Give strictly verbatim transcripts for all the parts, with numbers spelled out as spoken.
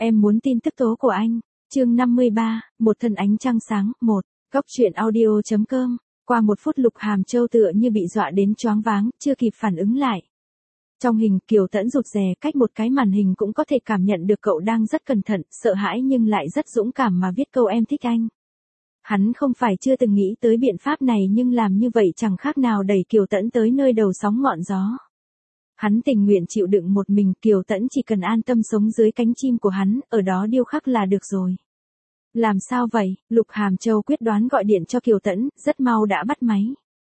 Em muốn tin tức tố của anh. Chương năm mươi ba, một thân ánh trăng sáng, một. Góc truyện audio chấm com. Qua một phút Lục Hàm Châu tựa như bị dọa đến choáng váng, chưa kịp phản ứng lại. Trong hình, Kiều Tẫn rụt rè cách một cái màn hình cũng có thể cảm nhận được cậu đang rất cẩn thận, sợ hãi nhưng lại rất dũng cảm mà viết câu em thích anh. Hắn không phải chưa từng nghĩ tới biện pháp này nhưng làm như vậy chẳng khác nào đẩy Kiều Tẫn tới nơi đầu sóng ngọn gió. Hắn tình nguyện chịu đựng một mình, Kiều Tẫn chỉ cần an tâm sống dưới cánh chim của hắn, ở đó điêu khắc là được rồi. Làm sao vậy? Lục Hàm Châu quyết đoán gọi điện cho Kiều Tẫn, rất mau đã bắt máy.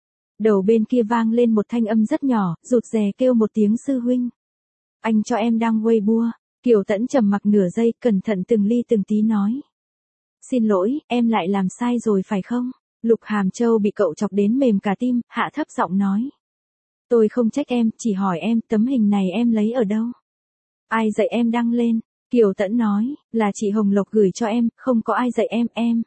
Đầu bên kia vang lên một thanh âm rất nhỏ, rụt rè kêu một tiếng sư huynh. Anh cho em đăng Weibo. Kiều Tẫn trầm mặc nửa giây, cẩn thận từng ly từng tí nói. Xin lỗi, em lại làm sai rồi phải không? Lục Hàm Châu bị cậu chọc đến mềm cả tim, hạ thấp giọng nói. Tôi không trách em, chỉ hỏi em, tấm hình này em lấy ở đâu? Ai dạy em đăng lên? Kiều Tẫn nói, là chị Hồng Lộc gửi cho em, không có ai dạy em, em.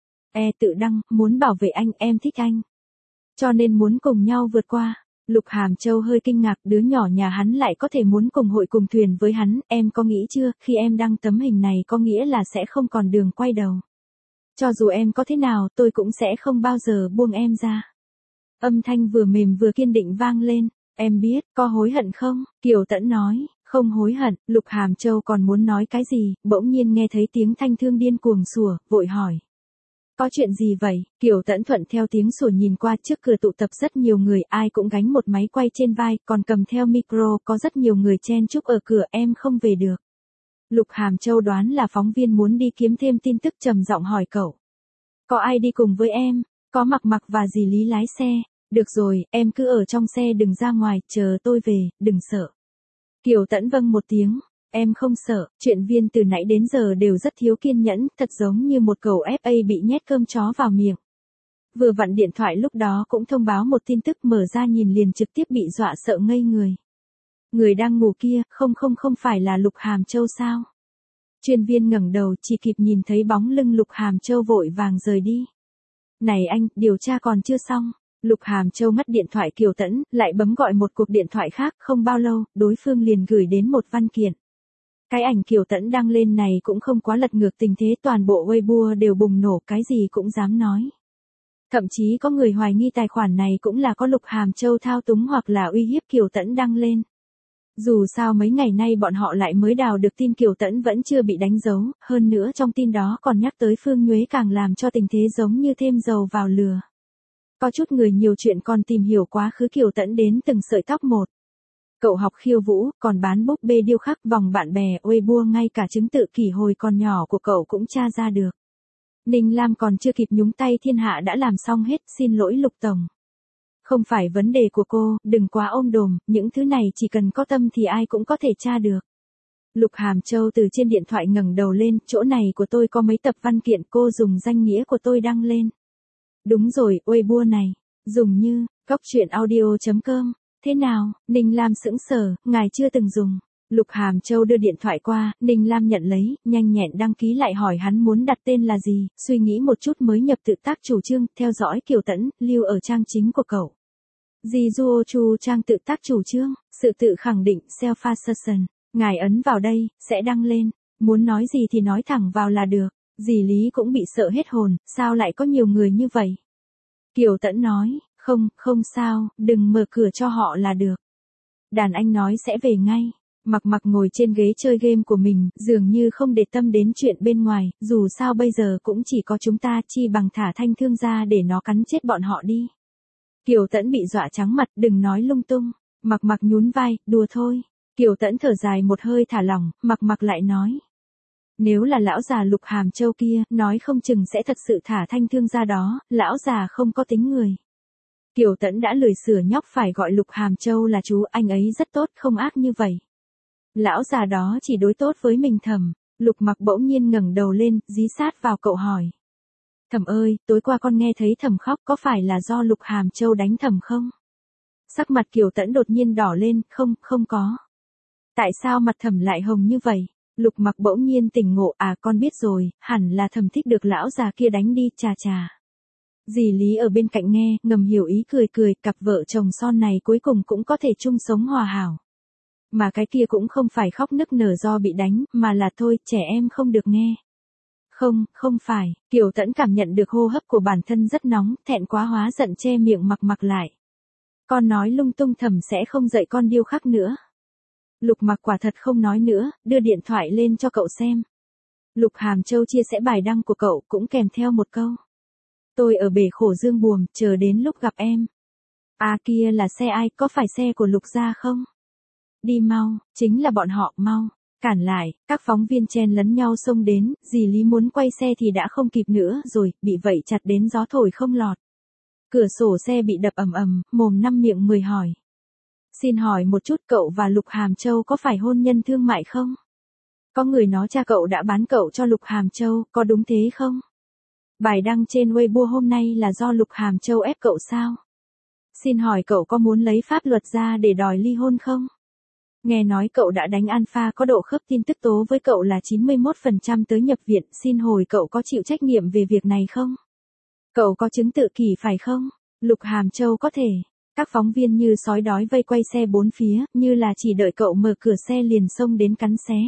E tự đăng, muốn bảo vệ anh, em thích anh. Cho nên muốn cùng nhau vượt qua. Lục Hàm Châu hơi kinh ngạc, đứa nhỏ nhà hắn lại có thể muốn cùng hội cùng thuyền với hắn, em có nghĩ chưa, khi em đăng tấm hình này có nghĩa là sẽ không còn đường quay đầu. Cho dù em có thế nào, tôi cũng sẽ không bao giờ buông em ra. Âm thanh vừa mềm vừa kiên định vang lên, em biết, có hối hận không? Kiều Tẫn nói, không hối hận. Lục Hàm Châu còn muốn nói cái gì, bỗng nhiên nghe thấy tiếng thanh thương điên cuồng sủa, vội hỏi. Có chuyện gì vậy? Kiều Tẫn thuận theo tiếng sủa nhìn qua, trước cửa tụ tập rất nhiều người, ai cũng gánh một máy quay trên vai, còn cầm theo micro, có rất nhiều người chen chúc ở cửa, em không về được. Lục Hàm Châu đoán là phóng viên muốn đi kiếm thêm tin tức, trầm giọng hỏi cậu. Có ai đi cùng với em? Có Mặc Mặc và dì Lý lái xe. Được rồi, em cứ ở trong xe đừng ra ngoài, chờ tôi về, đừng sợ. Kiều Tẫn vâng một tiếng. Em không sợ, chuyện viên từ nãy đến giờ đều rất thiếu kiên nhẫn, thật giống như một cậu ép a bị nhét cơm chó vào miệng. Vừa vặn điện thoại lúc đó cũng thông báo một tin tức, mở ra nhìn liền trực tiếp bị dọa sợ ngây người. Người đang ngủ kia, không không không phải là Lục Hàm Châu sao? Chuyên viên ngẩng đầu, chỉ kịp nhìn thấy bóng lưng Lục Hàm Châu vội vàng rời đi. Này anh, điều tra còn chưa xong. Lục Hàm Châu ngắt điện thoại Kiều Tẫn, lại bấm gọi một cuộc điện thoại khác, không bao lâu, đối phương liền gửi đến một văn kiện. Cái ảnh Kiều Tẫn đăng lên này cũng không quá lật ngược tình thế, toàn bộ Weibo đều bùng nổ, cái gì cũng dám nói. Thậm chí có người hoài nghi tài khoản này cũng là có Lục Hàm Châu thao túng hoặc là uy hiếp Kiều Tẫn đăng lên. Dù sao mấy ngày nay bọn họ lại mới đào được tin Kiều Tẫn vẫn chưa bị đánh dấu, hơn nữa trong tin đó còn nhắc tới Phương Nhuế, càng làm cho tình thế giống như thêm dầu vào lửa. Có chút người nhiều chuyện còn tìm hiểu quá khứ Kiều Tẫn đến từng sợi tóc một. Cậu học khiêu vũ, còn bán búp bê điêu khắc, vòng bạn bè, Weibo, ngay cả chứng tự kỷ hồi còn nhỏ của cậu cũng tra ra được. Ninh Lam còn chưa kịp nhúng tay, thiên hạ đã làm xong hết, xin lỗi Lục Tổng. Không phải vấn đề của cô, đừng quá ôm đồm, những thứ này chỉ cần có tâm thì ai cũng có thể tra được. Lục Hàm Châu từ trên điện thoại ngẩng đầu lên, chỗ này của tôi có mấy tập văn kiện, cô dùng danh nghĩa của tôi đăng lên. Đúng rồi, Weibo này, dùng như, góc truyện audio chấm com. Thế nào? Ninh Lam sững sờ, ngài chưa từng dùng. Lục Hàm Châu đưa điện thoại qua, Ninh Lam nhận lấy, nhanh nhẹn đăng ký lại, hỏi hắn muốn đặt tên là gì, suy nghĩ một chút mới nhập tự tác chủ trương, theo dõi Kiều Tẫn, lưu ở trang chính của cậu. Jizuo Chu trang tự tác chủ trương, sự tự khẳng định, self-assertion. Ngài ấn vào đây, sẽ đăng lên. Muốn nói gì thì nói thẳng vào là được. Dì Lý cũng bị sợ hết hồn, sao lại có nhiều người như vậy? Kiều Tẫn nói, không, không sao, đừng mở cửa cho họ là được. Đàn anh nói sẽ về ngay. Mặc Mặc ngồi trên ghế chơi game của mình, dường như không để tâm đến chuyện bên ngoài, dù sao bây giờ cũng chỉ có chúng ta, chi bằng thả thanh thương ra để nó cắn chết bọn họ đi. Kiều Tẫn bị dọa trắng mặt, đừng nói lung tung. Mặc Mặc nhún vai, đùa thôi. Kiều Tẫn thở dài một hơi thả lỏng, Mặc Mặc lại nói. Nếu là lão già Lục Hàm Châu kia, nói không chừng sẽ thật sự thả thanh thương ra đó, lão già không có tính người. Kiều Tẫn đã lười sửa nhóc phải gọi Lục Hàm Châu là chú, anh ấy rất tốt, không ác như vậy. Lão già đó chỉ đối tốt với mình thầm. Lục Mặc bỗng nhiên ngẩng đầu lên, dí sát vào cậu hỏi. Thầm ơi, tối qua con nghe thấy Thầm khóc, có phải là do Lục Hàm Châu đánh Thầm không? Sắc mặt Kiều Tẫn đột nhiên đỏ lên, không, không có. Tại sao mặt Thầm lại hồng như vậy? Lục Mặc bỗng nhiên tỉnh ngộ, à con biết rồi, hẳn là Thầm thích được lão già kia đánh đi, chà chà. Dì Lý ở bên cạnh nghe, ngầm hiểu ý cười cười, cặp vợ chồng son này cuối cùng cũng có thể chung sống hòa hảo. Mà cái kia cũng không phải khóc nức nở do bị đánh, mà là thôi, trẻ em không được nghe. Không, không phải, Kiều Tẫn cảm nhận được hô hấp của bản thân rất nóng, thẹn quá hóa giận che miệng mặc mặc lại. Con nói lung tung, thầm sẽ không dạy con điêu khắc nữa. Lục Mặc quả thật không nói nữa, đưa điện thoại lên cho cậu xem. Lục Hàm Châu chia sẻ bài đăng của cậu cũng kèm theo một câu. Tôi ở bể khổ dương buồm, chờ đến lúc gặp em. À kia là xe ai, có phải xe của Lục gia không? Đi mau, chính là bọn họ, mau. Cản lại, các phóng viên chen lấn nhau xông đến, dì Lý muốn quay xe thì đã không kịp nữa rồi, bị vậy chặt đến gió thổi không lọt. Cửa sổ xe bị đập ầm ầm, mồm năm miệng mười hỏi. Xin hỏi một chút, cậu và Lục Hàm Châu có phải hôn nhân thương mại không? Có người nói cha cậu đã bán cậu cho Lục Hàm Châu, có đúng thế không? Bài đăng trên Weibo hôm nay là do Lục Hàm Châu ép cậu sao? Xin hỏi cậu có muốn lấy pháp luật ra để đòi ly hôn không? Nghe nói cậu đã đánh Alpha có độ khớp tin tức tố với cậu là chín mươi mốt phần trăm tới nhập viện, xin hồi cậu có chịu trách nhiệm về việc này không? Cậu có chứng tự kỷ phải không? Lục Hàm Châu có thể. Các phóng viên như sói đói vây quay xe bốn phía, như là chỉ đợi cậu mở cửa xe liền xông đến cắn xé.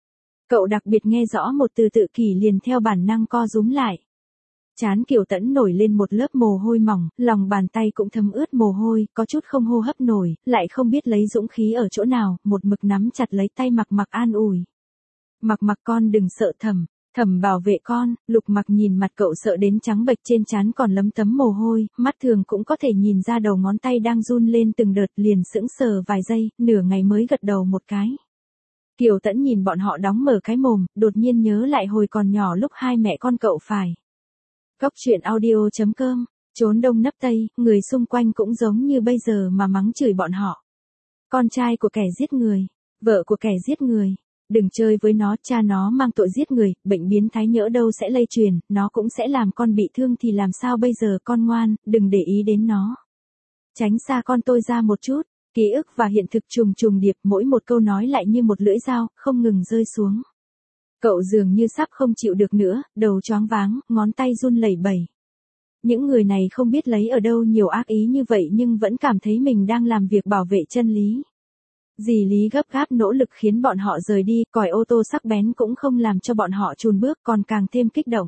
Cậu đặc biệt nghe rõ một từ tự kỷ liền theo bản năng co rúm lại. Trán Kiều Tẫn nổi lên một lớp mồ hôi mỏng, lòng bàn tay cũng thấm ướt mồ hôi, có chút không hô hấp nổi, lại không biết lấy dũng khí ở chỗ nào, một mực nắm chặt lấy tay Mặc Mặc an ủi. Mặc Mặc con đừng sợ Thẩm, Thẩm bảo vệ con. Lục Mặc nhìn mặt cậu sợ đến trắng bệch, trên trán còn lấm tấm mồ hôi, mắt thường cũng có thể nhìn ra đầu ngón tay đang run lên từng đợt, liền sững sờ vài giây, nửa ngày mới gật đầu một cái. Kiều Tẫn nhìn bọn họ đóng mở cái mồm, đột nhiên nhớ lại hồi còn nhỏ lúc hai mẹ con cậu phải. Góc truyện audio chấm com, trốn đông nấp tây, người xung quanh cũng giống như bây giờ mà mắng chửi bọn họ. Con trai của kẻ giết người, vợ của kẻ giết người, đừng chơi với nó, cha nó mang tội giết người, bệnh biến thái nhỡ đâu sẽ lây truyền, nó cũng sẽ làm con bị thương thì làm sao bây giờ, con ngoan, đừng để ý đến nó. Tránh xa con tôi ra một chút. Ký ức và hiện thực trùng trùng điệp, mỗi một câu nói lại như một lưỡi dao, không ngừng rơi xuống. Cậu dường như sắp không chịu được nữa, đầu choáng váng, ngón tay run lẩy bẩy. Những người này không biết lấy ở đâu nhiều ác ý như vậy nhưng vẫn cảm thấy mình đang làm việc bảo vệ chân lý. Dì Lý gấp gáp nỗ lực khiến bọn họ rời đi, còi ô tô sắc bén cũng không làm cho bọn họ chùn bước, còn càng thêm kích động.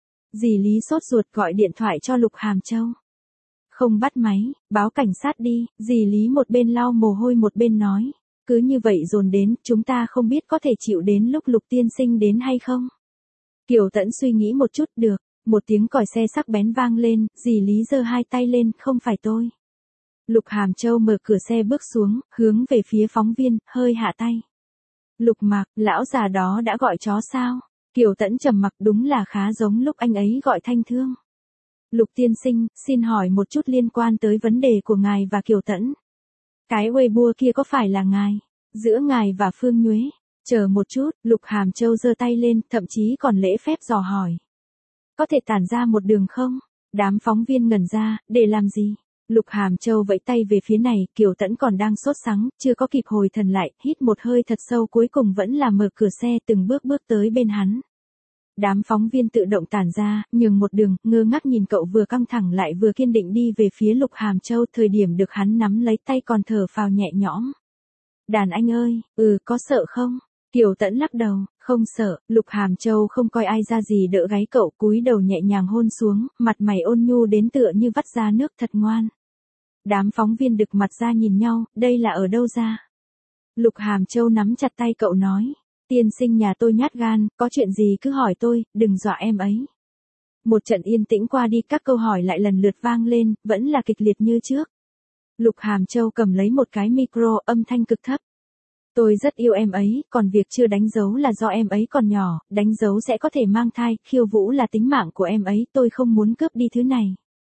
Dì Lý sốt ruột gọi điện thoại cho Lục Hàm Châu. Không bắt máy, báo cảnh sát đi, dì Lý một bên lau mồ hôi một bên nói. Cứ như vậy dồn đến, chúng ta không biết có thể chịu đến lúc Lục tiên sinh đến hay không. Kiều Tẫn suy nghĩ một chút, được, một tiếng còi xe sắc bén vang lên, dì Lý giơ hai tay lên, không phải tôi. Lục Hàm Châu mở cửa xe bước xuống, hướng về phía phóng viên, hơi hạ tay. Lục Mặc, lão già đó đã gọi chó sao? Kiều Tẫn trầm mặc, đúng là khá giống lúc anh ấy gọi Thanh Thương. Lục tiên sinh, xin hỏi một chút liên quan tới vấn đề của ngài và Kiều Tẫn. Cái Weibo kia có phải là ngài? Giữa ngài và Phương Nhuế? Chờ một chút, Lục Hàm Châu giơ tay lên, thậm chí còn lễ phép dò hỏi. Có thể tản ra một đường không? Đám phóng viên ngẩn ra, để làm gì? Lục Hàm Châu vẫy tay về phía này, Kiều Tẫn còn đang sốt sắng, chưa có kịp hồi thần lại, hít một hơi thật sâu, cuối cùng vẫn là mở cửa xe từng bước bước tới bên hắn. Đám phóng viên tự động tản ra, nhường một đường, ngơ ngác nhìn cậu vừa căng thẳng lại vừa kiên định đi về phía Lục Hàm Châu, thời điểm được hắn nắm lấy tay còn thở phào nhẹ nhõm. Đàn anh ơi, ừ, có sợ không? Kiều Tẫn lắc đầu, không sợ. Lục Hàm Châu không coi ai ra gì đỡ gáy cậu, cúi đầu nhẹ nhàng hôn xuống, mặt mày ôn nhu đến tựa như vắt ra nước, thật ngoan. Đám phóng viên đực mặt ra nhìn nhau, đây là ở đâu ra? Lục Hàm Châu nắm chặt tay cậu nói. Tiên sinh nhà tôi nhát gan, có chuyện gì cứ hỏi tôi, đừng dọa em ấy. Một trận yên tĩnh qua đi, các câu hỏi lại lần lượt vang lên, vẫn là kịch liệt như trước. Lục Hàm Châu cầm lấy một cái micro, âm thanh cực thấp. Tôi rất yêu em ấy, còn việc chưa đánh dấu là do em ấy còn nhỏ, đánh dấu sẽ có thể mang thai, khiêu vũ là tính mạng của em ấy, tôi không muốn cướp đi thứ này.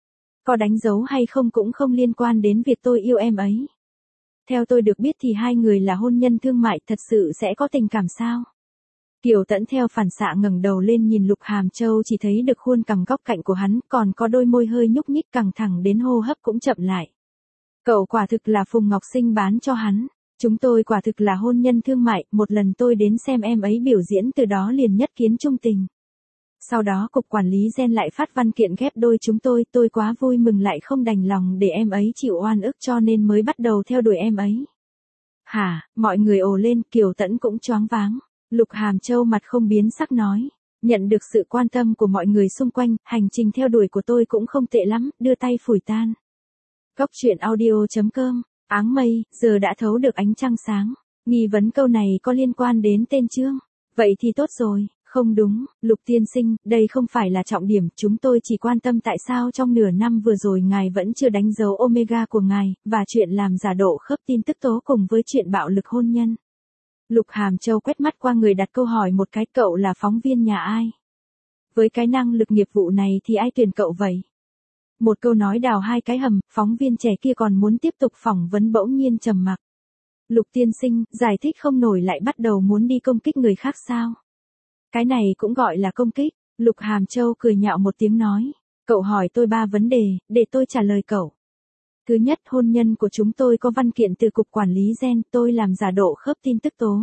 Có đánh dấu hay không cũng không liên quan đến việc tôi yêu em ấy. Theo tôi được biết thì hai người là hôn nhân thương mại, thật sự sẽ có tình cảm sao? Kiều Tẫn theo phản xạ ngẩng đầu lên nhìn Lục Hàm Châu, chỉ thấy được khuôn cằm góc cạnh của hắn, còn có đôi môi hơi nhúc nhích, căng thẳng đến hô hấp cũng chậm lại. Cậu quả thực là Phùng Ngọc Sinh bán cho hắn. Chúng tôi quả thực là hôn nhân thương mại, một lần tôi đến xem em ấy biểu diễn, từ đó liền nhất kiến trung tình. Sau đó cục quản lý gen lại phát văn kiện ghép đôi chúng tôi, tôi quá vui mừng lại không đành lòng để em ấy chịu oan ức cho nên mới bắt đầu theo đuổi em ấy. Hả, mọi người ồ lên, Kiều Tẫn cũng choáng váng. Lục Hàm Châu mặt không biến sắc nói. Nhận được sự quan tâm của mọi người xung quanh, hành trình theo đuổi của tôi cũng không tệ lắm, đưa tay phủi tan. Góc truyện audio chấm com, áng mây, giờ đã thấu được ánh trăng sáng. Nghi vấn câu này có liên quan đến tên chương. Vậy thì tốt rồi, không đúng, Lục tiên sinh, đây không phải là trọng điểm, chúng tôi chỉ quan tâm tại sao trong nửa năm vừa rồi ngài vẫn chưa đánh dấu Omega của ngài, và chuyện làm giả độ khớp tin tức tố cùng với chuyện bạo lực hôn nhân. Lục Hàm Châu quét mắt qua người đặt câu hỏi một cái, cậu là phóng viên nhà ai? Với cái năng lực nghiệp vụ này thì ai tuyển cậu vậy? Một câu nói đào hai cái hầm, phóng viên trẻ kia còn muốn tiếp tục phỏng vấn bỗng nhiên trầm mặc. Lục tiên sinh, giải thích không nổi lại bắt đầu muốn đi công kích người khác sao? Cái này cũng gọi là công kích. Lục Hàm Châu cười nhạo một tiếng nói. Cậu hỏi tôi ba vấn đề, để tôi trả lời cậu. Thứ nhất, hôn nhân của chúng tôi có văn kiện từ Cục Quản lý Gen, tôi làm giả độ khớp tin tức tố.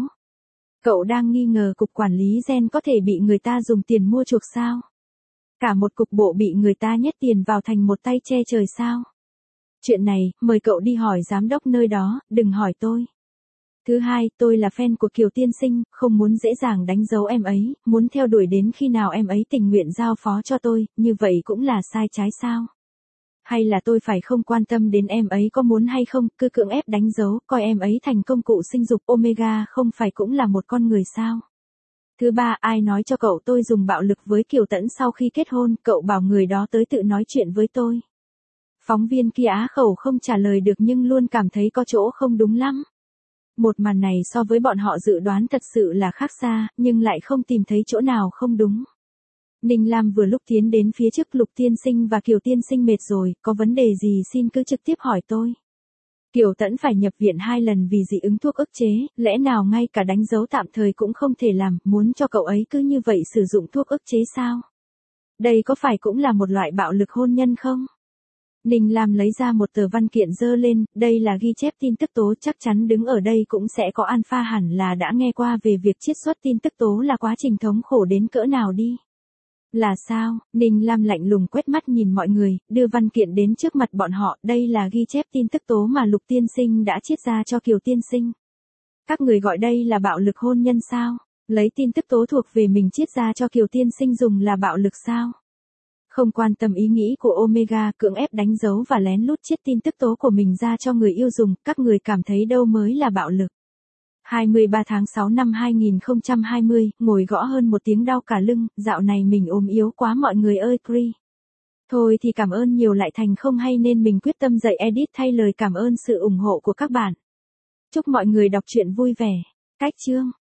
Cậu đang nghi ngờ Cục Quản lý Gen có thể bị người ta dùng tiền mua chuộc sao? Cả một cục bộ bị người ta nhét tiền vào thành một tay che trời sao? Chuyện này, mời cậu đi hỏi giám đốc nơi đó, đừng hỏi tôi. Thứ hai, tôi là fan của Kiều tiên sinh, không muốn dễ dàng đánh dấu em ấy, muốn theo đuổi đến khi nào em ấy tình nguyện giao phó cho tôi, như vậy cũng là sai trái sao? Hay là tôi phải không quan tâm đến em ấy có muốn hay không, cứ cưỡng ép đánh dấu, coi em ấy thành công cụ sinh dục, Omega không phải cũng là một con người sao? Thứ ba, ai nói cho cậu tôi dùng bạo lực với Kiều Tẫn sau khi kết hôn, cậu bảo người đó tới tự nói chuyện với tôi. Phóng viên kia á khẩu không trả lời được nhưng luôn cảm thấy có chỗ không đúng lắm. Một màn này so với bọn họ dự đoán thật sự là khác xa, nhưng lại không tìm thấy chỗ nào không đúng. Ninh Lam vừa lúc tiến đến phía trước, Lục tiên sinh và Kiều tiên sinh mệt rồi, có vấn đề gì xin cứ trực tiếp hỏi tôi. Kiều Tẫn phải nhập viện hai lần vì dị ứng thuốc ức chế, lẽ nào ngay cả đánh dấu tạm thời cũng không thể làm, muốn cho cậu ấy cứ như vậy sử dụng thuốc ức chế sao? Đây có phải cũng là một loại bạo lực hôn nhân không? Ninh Lam lấy ra một tờ văn kiện dơ lên, đây là ghi chép tin tức tố, chắc chắn đứng ở đây cũng sẽ có alpha hẳn là đã nghe qua về việc chiết xuất tin tức tố là quá trình thống khổ đến cỡ nào đi. Là sao? Ninh Lam lạnh lùng quét mắt nhìn mọi người, đưa văn kiện đến trước mặt bọn họ, đây là ghi chép tin tức tố mà Lục tiên sinh đã chiết ra cho Kiều tiên sinh. Các người gọi đây là bạo lực hôn nhân sao? Lấy tin tức tố thuộc về mình chiết ra cho Kiều tiên sinh dùng là bạo lực sao? Không quan tâm ý nghĩ của Omega, cưỡng ép đánh dấu và lén lút chiết tin tức tố của mình ra cho người yêu dùng, các người cảm thấy đâu mới là bạo lực. hai mươi ba tháng sáu năm hai nghìn không trăm hai mươi, ngồi gõ hơn một tiếng đau cả lưng, dạo này mình ốm yếu quá mọi người ơi Cree. Thôi thì cảm ơn nhiều lại thành không hay nên mình quyết tâm dậy edit thay lời cảm ơn sự ủng hộ của các bạn. Chúc mọi người đọc truyện vui vẻ. Cách chương